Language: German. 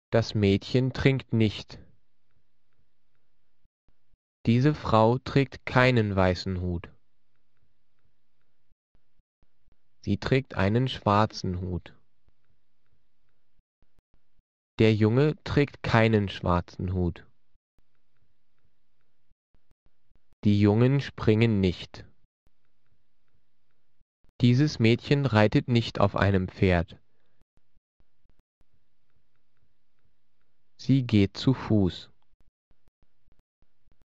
Das Mädchen trinkt nicht. Diese Frau trägt keinen weißen Hut. Sie trägt einen schwarzen Hut. Der Junge trägt keinen schwarzen Hut. Die Jungen springen nicht. Dieses Mädchen reitet nicht auf einem Pferd. Sie geht zu Fuß.